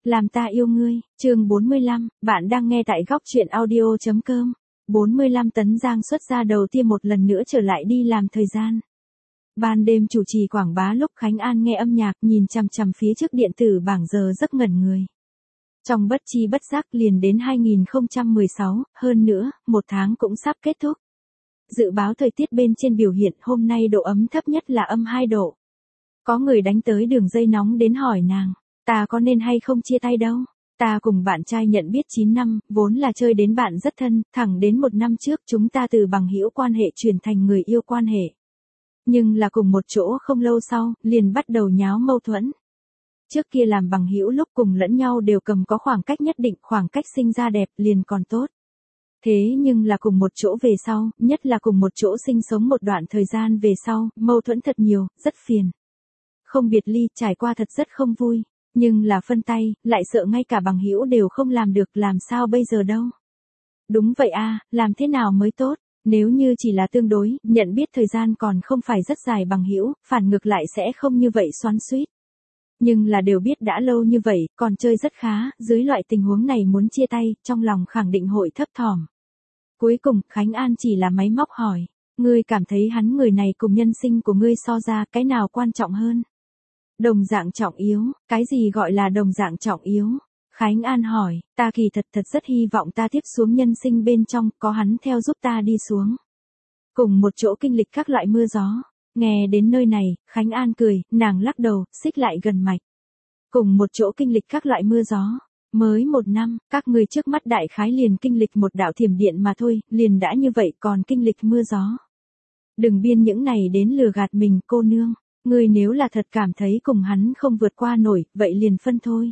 Làm ta yêu ngươi, chương 45, bạn đang nghe tại góc truyện audio.com. 45 Tấn Giang xuất ra đầu tiên một lần nữa trở lại đi làm thời gian. Ban đêm chủ trì quảng bá lúc Khánh An nghe âm nhạc nhìn chằm chằm phía trước điện tử bảng giờ giấc ngẩn người. Trong bất chi bất giác liền đến 2016, hơn nữa, một tháng cũng sắp kết thúc. Dự báo thời tiết bên trên biểu hiện hôm nay độ ấm thấp nhất là -2 độ. Có người đánh tới đường dây nóng đến hỏi nàng, ta có nên hay không chia tay đâu. Ta cùng bạn trai nhận biết 9 năm, vốn là chơi đến bạn rất thân, thẳng đến 1 năm trước chúng ta từ bằng hữu quan hệ chuyển thành người yêu quan hệ. Nhưng là cùng một chỗ không lâu sau, liền bắt đầu nháo mâu thuẫn. Trước kia làm bằng hữu lúc cùng lẫn nhau đều cầm có khoảng cách nhất định, khoảng cách sinh ra đẹp liền còn tốt. Thế nhưng là cùng một chỗ về sau, nhất là cùng một chỗ sinh sống một đoạn thời gian về sau, mâu thuẫn thật nhiều, rất phiền. Không biệt ly, trải qua thật rất không vui. Nhưng là phân tay, lại sợ ngay cả bằng hữu đều không làm được, làm sao bây giờ đâu. Đúng vậy a, làm thế nào mới tốt, nếu như chỉ là tương đối, nhận biết thời gian còn không phải rất dài bằng hữu, phản ngược lại sẽ không như vậy xoắn xuýt. Nhưng là đều biết đã lâu như vậy, còn chơi rất khá, dưới loại tình huống này muốn chia tay, trong lòng khẳng định hội thấp thỏm. Cuối cùng, Khánh An chỉ là máy móc hỏi, ngươi cảm thấy hắn người này cùng nhân sinh của ngươi so ra, cái nào quan trọng hơn? Đồng dạng trọng yếu, cái gì gọi là đồng dạng trọng yếu? Khánh An hỏi, ta kỳ thật rất hy vọng ta tiếp xuống nhân sinh bên trong, có hắn theo giúp ta đi xuống. Cùng một chỗ kinh lịch các loại mưa gió. Nghe đến nơi này, Khánh An cười, nàng lắc đầu, xích lại gần mạch. Cùng một chỗ kinh lịch các loại mưa gió. Mới 1 năm, các ngươi trước mắt đại khái liền kinh lịch một đạo thiểm điện mà thôi, liền đã như vậy còn kinh lịch mưa gió. Đừng biên những này đến lừa gạt mình, cô nương. Ngươi nếu là thật cảm thấy cùng hắn không vượt qua nổi, vậy liền phân thôi.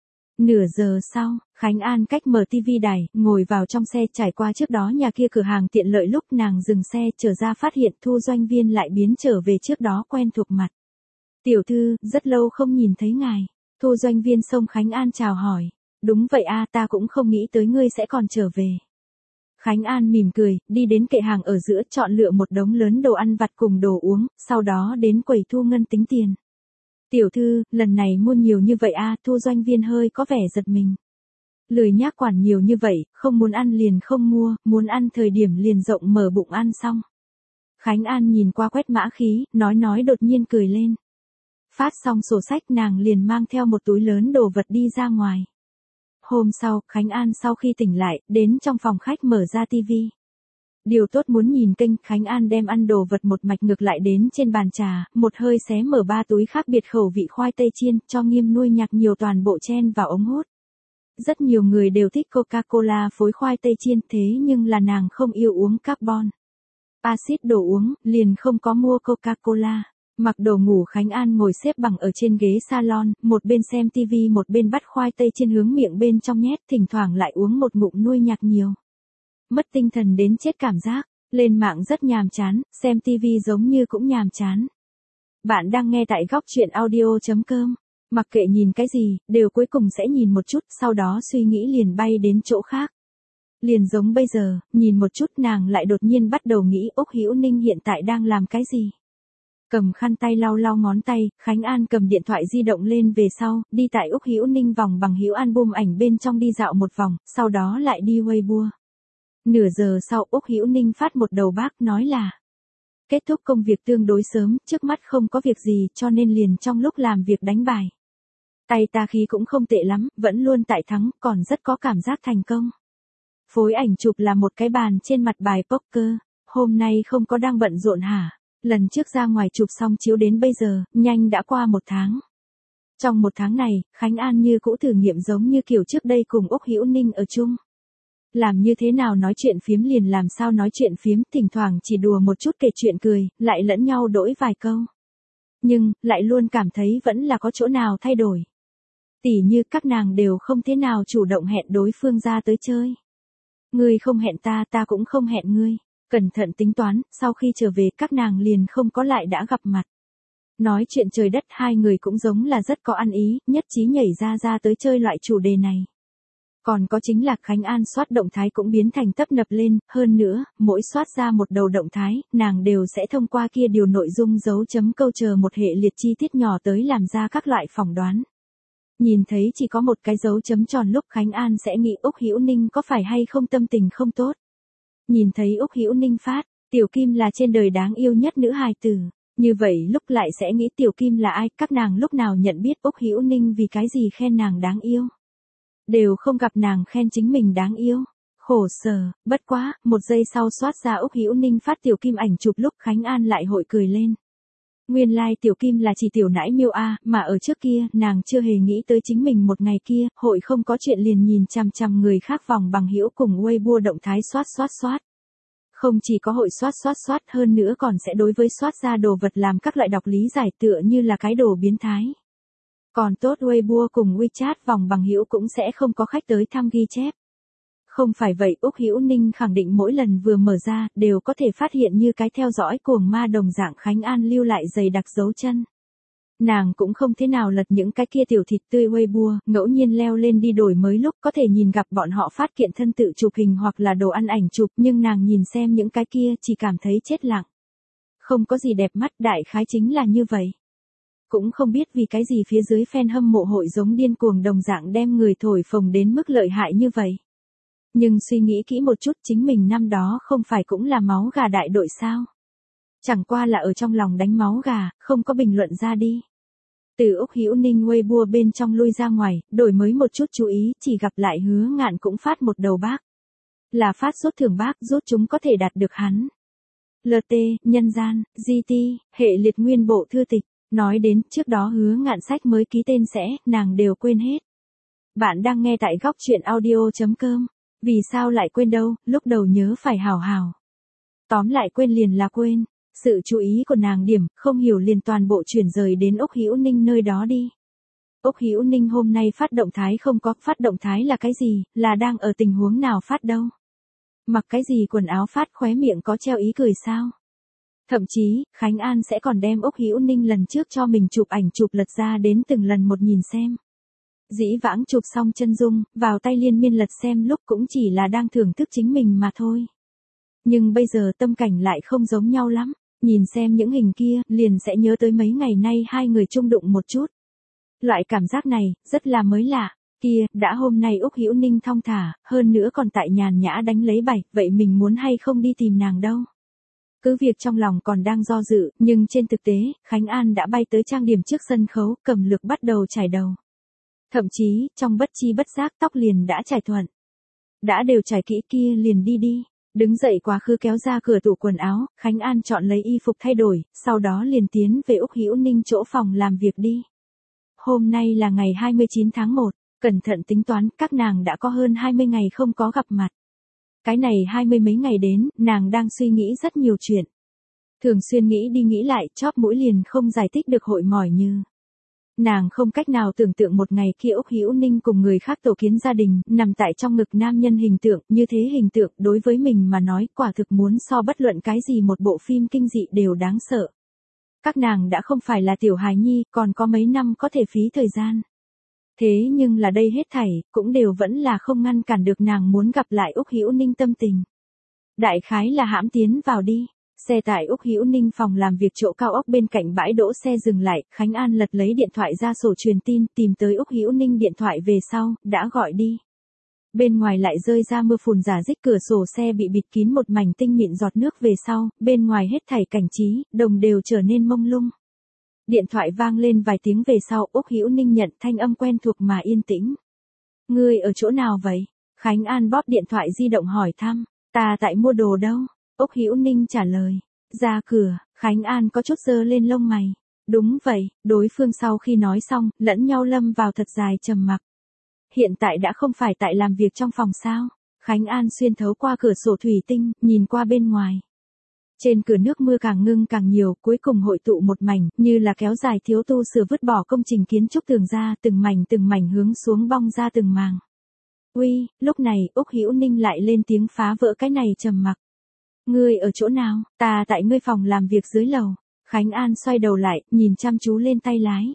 Nửa giờ sau, Khánh An cách mở tivi đài, ngồi vào trong xe trải qua trước đó nhà kia cửa hàng tiện lợi lúc nàng dừng xe trở ra phát hiện thu doanh viên lại biến trở về trước đó quen thuộc mặt. Tiểu thư, rất lâu không nhìn thấy ngài. Thu doanh viên xông Khánh An chào hỏi. Đúng vậy a, ta cũng không nghĩ tới ngươi sẽ còn trở về. Khánh An mỉm cười, đi đến kệ hàng ở giữa chọn lựa một đống lớn đồ ăn vặt cùng đồ uống, sau đó đến quầy thu ngân tính tiền. Tiểu thư, lần này mua nhiều như vậy a, thu doanh viên hơi có vẻ giật mình. Lười nhác quản nhiều như vậy, không muốn ăn liền không mua, muốn ăn thời điểm liền rộng mở bụng ăn xong. Khánh An nhìn qua quét mã khí, nói đột nhiên cười lên. Phát xong sổ sách nàng liền mang theo một túi lớn đồ vật đi ra ngoài. Hôm sau, Khánh An sau khi tỉnh lại, đến trong phòng khách mở ra tivi. Điều tốt muốn nhìn kênh, Khánh An đem ăn đồ vật một mạch ngược lại đến trên bàn trà, một hơi xé mở 3 túi khác biệt khẩu vị khoai tây chiên, cho Nghiêm nuôi nhạc nhiều toàn bộ chen vào ống hút. Rất nhiều người đều thích Coca-Cola phối khoai tây chiên, thế nhưng là nàng không yêu uống carbon axit đồ uống, liền không có mua Coca-Cola. Mặc đồ ngủ Khánh An ngồi xếp bằng ở trên ghế salon, một bên xem tivi một bên bắt khoai tây chiên hướng miệng bên trong nhét, thỉnh thoảng lại uống một ngụm nuôi nhạc nhiều. Mất tinh thần đến chết cảm giác, lên mạng rất nhàm chán, xem tivi giống như cũng nhàm chán. Bạn đang nghe tại góc truyện audio.com, mặc kệ nhìn cái gì, đều cuối cùng sẽ nhìn một chút, sau đó suy nghĩ liền bay đến chỗ khác. Liền giống bây giờ, nhìn một chút nàng lại đột nhiên bắt đầu nghĩ Úc Hữu Ninh hiện tại đang làm cái gì. Cầm khăn tay lau lau ngón tay, Khánh An cầm điện thoại di động lên về sau, đi tại Úc Hữu Ninh vòng bằng hữu album ảnh bên trong đi dạo một vòng, sau đó lại đi Weibo. Nửa giờ sau Úc Hữu Ninh phát một đầu bác nói là kết thúc công việc tương đối sớm, trước mắt không có việc gì cho nên liền trong lúc làm việc đánh bài. Tay ta khí cũng không tệ lắm, vẫn luôn tại thắng, còn rất có cảm giác thành công. Phối ảnh chụp là một cái bàn trên mặt bài poker, hôm nay không có đang bận rộn hả? Lần trước ra ngoài chụp xong chiếu đến bây giờ, nhanh đã qua 1 tháng. Trong 1 tháng này, Khánh An như cũ thử nghiệm giống như kiểu trước đây cùng Úc Hữu Ninh ở chung. Làm như thế nào nói chuyện phiếm liền làm sao nói chuyện phiếm, thỉnh thoảng chỉ đùa một chút kể chuyện cười, lại lẫn nhau đổi vài câu. Nhưng, lại luôn cảm thấy vẫn là có chỗ nào thay đổi. Tỉ như các nàng đều không thế nào chủ động hẹn đối phương ra tới chơi. Ngươi không hẹn ta, ta cũng không hẹn ngươi. Cẩn thận tính toán, sau khi trở về các nàng liền không có lại đã gặp mặt. Nói chuyện trời đất, hai người cũng giống là rất có ăn ý, nhất trí nhảy ra tới chơi loại chủ đề này. Còn có chính là Khánh An soát động thái cũng biến thành tấp nập lên, hơn nữa, mỗi soát ra một đầu động thái, nàng đều sẽ thông qua kia điều nội dung dấu chấm câu chờ một hệ liệt chi tiết nhỏ tới làm ra các loại phỏng đoán. Nhìn thấy chỉ có một cái dấu chấm tròn lúc Khánh An sẽ nghĩ Úc Hữu Ninh có phải hay không tâm tình không tốt. Nhìn thấy Úc Hữu Ninh phát, Tiểu Kim là trên đời đáng yêu nhất nữ hài tử. Như vậy lúc lại sẽ nghĩ Tiểu Kim là ai, các nàng lúc nào nhận biết Úc Hữu Ninh vì cái gì khen nàng đáng yêu. Đều không gặp nàng khen chính mình đáng yêu. Khổ sở, bất quá, một giây sau xoát ra Úc Hữu Ninh phát Tiểu Kim ảnh chụp lúc Khánh An lại hội cười lên. Nguyên lai Tiểu Kim là chỉ tiểu nãi miêu a, mà ở trước kia, nàng chưa hề nghĩ tới chính mình một ngày kia, hội không có chuyện liền nhìn chằm chằm người khác vòng bằng hữu cùng Weibo động thái xoát. Không chỉ có hội xoát hơn nữa còn sẽ đối với xoát ra đồ vật làm các loại đọc lý giải tựa như là cái đồ biến thái. Còn tốt Weibo cùng WeChat vòng bằng hữu cũng sẽ không có khách tới thăm ghi chép. Không phải vậy Úc Hữu Ninh khẳng định mỗi lần vừa mở ra, đều có thể phát hiện như cái theo dõi cuồng ma đồng dạng Khánh An lưu lại dày đặc dấu chân. Nàng cũng không thế nào lật những cái kia tiểu thịt tươi Weibo, ngẫu nhiên leo lên đi đổi mới lúc có thể nhìn gặp bọn họ phát kiện thân tự chụp hình hoặc là đồ ăn ảnh chụp, nhưng nàng nhìn xem những cái kia chỉ cảm thấy chết lặng. Không có gì đẹp mắt, đại khái chính là như vậy. Cũng không biết vì cái gì phía dưới fan hâm mộ hội giống điên cuồng đồng dạng đem người thổi phồng đến mức lợi hại như vậy. Nhưng suy nghĩ kỹ một chút, chính mình năm đó không phải cũng là máu gà đại đội sao? Chẳng qua là ở trong lòng đánh máu gà, không có bình luận ra đi. Từ Úc Hữu Ninh Weibo bên trong lui ra ngoài, đổi mới một chút chú ý, chỉ gặp lại Hứa Ngạn cũng phát một đầu bác. Là phát rút thưởng bác, rút chúng có thể đạt được hắn. LT, nhân gian, GT, hệ liệt nguyên bộ thư tịch. Nói đến, trước đó Hứa Ngạn sách mới ký tên sẽ, nàng đều quên hết. Bạn đang nghe tại góc truyện audio.com. Vì sao lại quên đâu, lúc đầu nhớ phải hào hào. Tóm lại quên liền là quên. Sự chú ý của nàng điểm, không hiểu liền toàn bộ chuyển rời đến Úc Hữu Ninh nơi đó đi. Úc Hữu Ninh hôm nay phát động thái không có, phát động thái là cái gì, là đang ở tình huống nào phát đâu. Mặc cái gì quần áo phát khóe miệng có treo ý cười sao. Thậm chí, Khánh An sẽ còn đem Úc Hữu Ninh lần trước cho mình chụp ảnh chụp lật ra đến từng lần một nhìn xem. Dĩ vãng chụp xong chân dung, vào tay liên miên lật xem lúc cũng chỉ là đang thưởng thức chính mình mà thôi. Nhưng bây giờ tâm cảnh lại không giống nhau lắm, nhìn xem những hình kia, liền sẽ nhớ tới mấy ngày nay hai người chung đụng một chút. Loại cảm giác này, rất là mới lạ, kia, đã hôm nay Úc Hữu Ninh thong thả, hơn nữa còn tại nhàn nhã đánh lấy bài, vậy mình muốn hay không đi tìm nàng đâu. Cứ việc trong lòng còn đang do dự, nhưng trên thực tế, Khánh An đã bay tới trang điểm trước sân khấu, cầm lược bắt đầu chải đầu. Thậm chí, trong bất chi bất giác tóc liền đã trải thuận. Đã đều trải kỹ kia liền đi. Đứng dậy quá khứ kéo ra cửa tủ quần áo, Khánh An chọn lấy y phục thay đổi, sau đó liền tiến về Úc Hữu Ninh chỗ phòng làm việc đi. Hôm nay là ngày 29 tháng 1, cẩn thận tính toán, các nàng đã có hơn 20 ngày không có gặp mặt. Cái này 20 mấy ngày đến, nàng đang suy nghĩ rất nhiều chuyện. Thường xuyên nghĩ đi nghĩ lại, chóp mũi liền không giải thích được hội mỏi như. Nàng không cách nào tưởng tượng một ngày kia Úc Hữu Ninh cùng người khác tổ kiến gia đình, nằm tại trong ngực nam nhân hình tượng, như thế hình tượng đối với mình mà nói quả thực muốn so bất luận cái gì một bộ phim kinh dị đều đáng sợ. Các nàng đã không phải là tiểu hài nhi, còn có mấy năm có thể phí thời gian. Thế nhưng là đây hết thảy, cũng đều vẫn là không ngăn cản được nàng muốn gặp lại Úc Hữu Ninh tâm tình. Đại khái là hãm tiến vào đi. Xe tại Úc Hữu Ninh phòng làm việc chỗ cao ốc bên cạnh bãi đỗ xe dừng lại, Khánh An lật lấy điện thoại ra sổ truyền tin, tìm tới Úc Hữu Ninh điện thoại về sau, đã gọi đi. Bên ngoài lại rơi ra mưa phùn rả rích, cửa sổ xe bị bịt kín một mảnh tinh mịn giọt nước về sau, bên ngoài hết thảy cảnh trí, đồng đều trở nên mông lung. Điện thoại vang lên vài tiếng về sau, Úc Hữu Ninh nhận thanh âm quen thuộc mà yên tĩnh. Ngươi ở chỗ nào vậy? Khánh An bóp điện thoại di động hỏi thăm. Ta tại mua đồ đâu? Úc Hữu Ninh trả lời. Ra cửa, Khánh An có chút giơ lên lông mày. Đúng vậy, đối phương sau khi nói xong, lẫn nhau lâm vào thật dài trầm mặc. Hiện tại đã không phải tại làm việc trong phòng sao? Khánh An xuyên thấu qua cửa sổ thủy tinh, nhìn qua bên ngoài. Trên cửa nước mưa càng ngưng càng nhiều, cuối cùng hội tụ một mảnh, như là kéo dài thiếu tu sửa vứt bỏ công trình kiến trúc tường ra, từng mảnh hướng xuống bong ra từng màng. Uy, lúc này, Úc Hữu Ninh lại lên tiếng phá vỡ cái này trầm mặc. Ngươi ở chỗ nào? Ta tại ngươi phòng làm việc dưới lầu. Khánh An xoay đầu lại, nhìn chăm chú lên tay lái.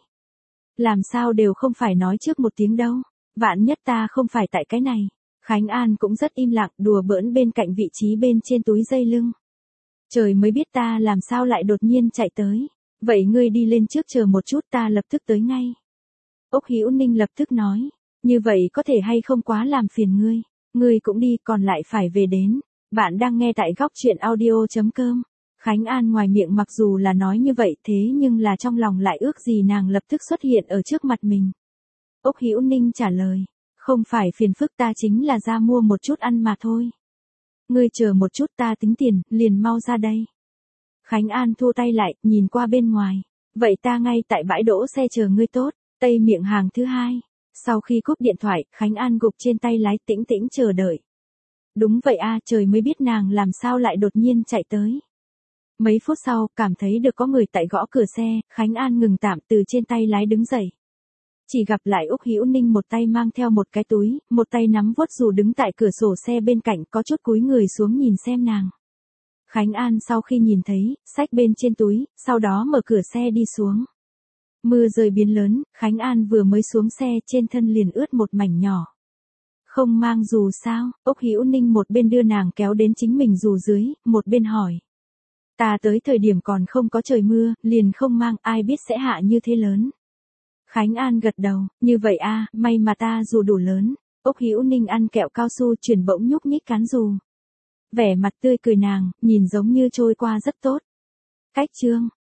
Làm sao đều không phải nói trước một tiếng đâu. Vạn nhất ta không phải tại cái này. Khánh An cũng rất im lặng, đùa bỡn bên cạnh vị trí bên trên túi dây lưng. Trời mới biết ta làm sao lại đột nhiên chạy tới. Vậy ngươi đi lên trước chờ một chút, ta lập tức tới ngay. Úc Hữu Ninh lập tức nói, như vậy có thể hay không quá làm phiền ngươi. Ngươi cũng đi, còn lại phải về đến. Bạn đang nghe tại góc chuyện audio.com. Khánh An ngoài miệng mặc dù là nói như vậy thế nhưng là trong lòng lại ước gì nàng lập tức xuất hiện ở trước mặt mình. Úc Hữu Ninh trả lời, không phải phiền phức, ta chính là ra mua một chút ăn mà thôi. Ngươi chờ một chút, ta tính tiền, liền mau ra đây. Khánh An thu tay lại, nhìn qua bên ngoài. Vậy ta ngay tại bãi đỗ xe chờ ngươi tốt. Tây miệng hàng thứ hai. Sau khi cúp điện thoại, Khánh An gục trên tay lái tĩnh tĩnh chờ đợi. Đúng vậy a, trời mới biết nàng làm sao lại đột nhiên chạy tới. Mấy phút sau, cảm thấy được có người tại gõ cửa xe, Khánh An ngừng tạm từ trên tay lái đứng dậy. Chỉ gặp lại Úc Hữu Ninh một tay mang theo một cái túi, một tay nắm vuốt dù đứng tại cửa sổ xe bên cạnh có chút cúi người xuống nhìn xem nàng. Khánh An sau khi nhìn thấy, xách bên trên túi, sau đó mở cửa xe đi xuống. Mưa rơi biến lớn, Khánh An vừa mới xuống xe trên thân liền ướt một mảnh nhỏ. Không mang dù sao, Úc Hữu Ninh một bên đưa nàng kéo đến chính mình dù dưới, một bên hỏi. Ta tới thời điểm còn không có trời mưa, liền không mang, ai biết sẽ hạ như thế lớn. Khánh An gật đầu, như vậy a, may mà ta dù đủ lớn. Úc Hữu Ninh ăn kẹo cao su chuyển bỗng nhúc nhích cán dù. Vẻ mặt tươi cười nàng, nhìn giống như trôi qua rất tốt. Cách chương